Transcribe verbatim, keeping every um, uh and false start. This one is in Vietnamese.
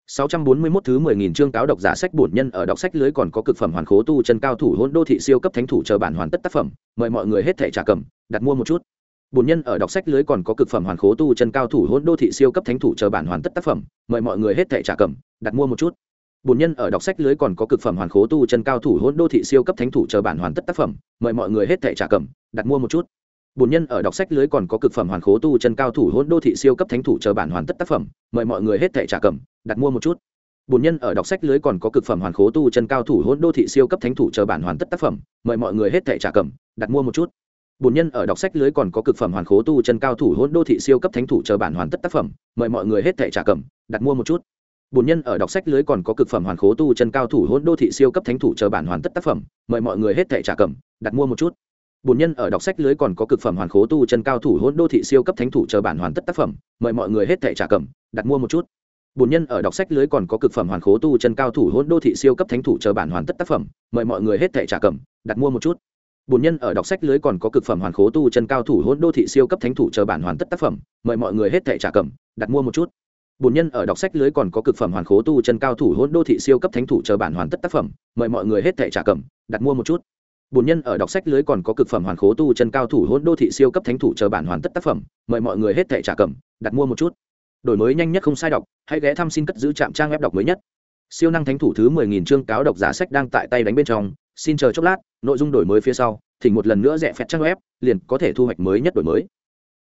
sáu trăm bốn mươi mốt thứ mười nghìn chương cáo độc giả sách bổn nhân ở đọc sách lưới còn có cực phẩm hoàn khố tu chân cao thủ hỗn đô thị siêu cấp thánh thủ chờ bản hoàn tất tác phẩm, mời mọi người hết thảy trả cầm, đặt mua một chút. Bổn nhân ở đọc sách lưới còn có cực phẩm hoàn khố tu chân cao thủ hỗn đô thị siêu cấp thánh thủ chờ bản hoàn tất tác phẩm, mời mọi người hết thảy trả cầm, đặt mua một chút. Bổn nhân ở đọc sách lưới còn có cực phẩm hoàn khố tu chân cao thủ hỗn đô thị siêu cấp thánh thủ chờ bản hoàn tất tác phẩm, mời mọi người hết thảy trả cầm, đặt mua một chút. Bổn nhân ở đọc sách lưới còn có cực phẩm hoàn khố tu chân cao thủ hỗn đô thị siêu cấp thánh thủ chờ bản hoàn tất tác phẩm, mời mọi người hết thảy trả cầm, đặt mua một chút. Bổn nhân ở đọc sách lưới còn có cực phẩm hoàn khố tu chân cao thủ hỗn đô thị siêu cấp thánh thủ chờ bản hoàn tất tác phẩm, mời mọi người hết thảy trả cầm, đặt mua một chút. Bổn nhân ở đọc sách lưới còn có cực phẩm hoàn khố tu chân cao thủ hỗn đô thị siêu cấp thánh thủ chờ bản hoàn tất tác phẩm, mời mọi người hết thảy trả cầm, đặt mua một chút. Bổn nhân ở đọc sách lưới còn có cực phẩm hoàn khố tu chân cao thủ hỗn đô thị siêu cấp thánh thủ chờ bản hoàn tất tác phẩm, mời mọi người hết thảy trả cầm, đặt mua một chút. Bổn nhân ở đọc sách lưới còn có cực phẩm hoàn khố tu chân cao thủ hỗn đô thị siêu cấp thánh thủ chờ bản hoàn tất tác phẩm, mời mọi người hết thảy trả cầm, đặt mua một chút. Bổn nhân ở đọc sách lưới còn có cực phẩm hoàn khố tu chân cao thủ hỗn đô thị siêu cấp thánh thủ chờ bản hoàn tất tác phẩm, mời mọi người hết thảy trả cầm, đặt mua một chút. Bổn nhân ở đọc sách lưới còn có cực phẩm hoàn khố tu chân cao thủ hỗn đô thị siêu cấp thánh thủ chờ bản hoàn tất tác phẩm, mời mọi người hết thảy trả cầm, đặt mua một chút. Bổn nhân ở đọc sách lưới còn có cực phẩm hoàn khố tu chân cao thủ hỗn đô thị siêu cấp thánh thủ chờ bản hoàn tất tác phẩm, mời mọi người hết thảy trả cầm, đặt mua một chút. Bổn nhân ở đọc sách lưới còn có cực phẩm hoàn khố tu chân cao thủ hỗn đô thị siêu cấp thánh thủ chờ bản hoàn tất tác phẩm, mời mọi người hết thảy trả cầm, đặt mua một chút. Đổi mới nhanh nhất không sai đọc, hãy ghé thăm xin cất giữ trạm trang web đọc mới nhất. Siêu năng thánh thủ thứ mười nghìn chương cáo độc giả sách đang tại tay đánh bên trong, xin chờ chốc lát, nội dung đổi mới phía sau, thỉnh một lần nữa rẽ phẹt trang web, liền có thể thu hoạch mới nhất đổi mới.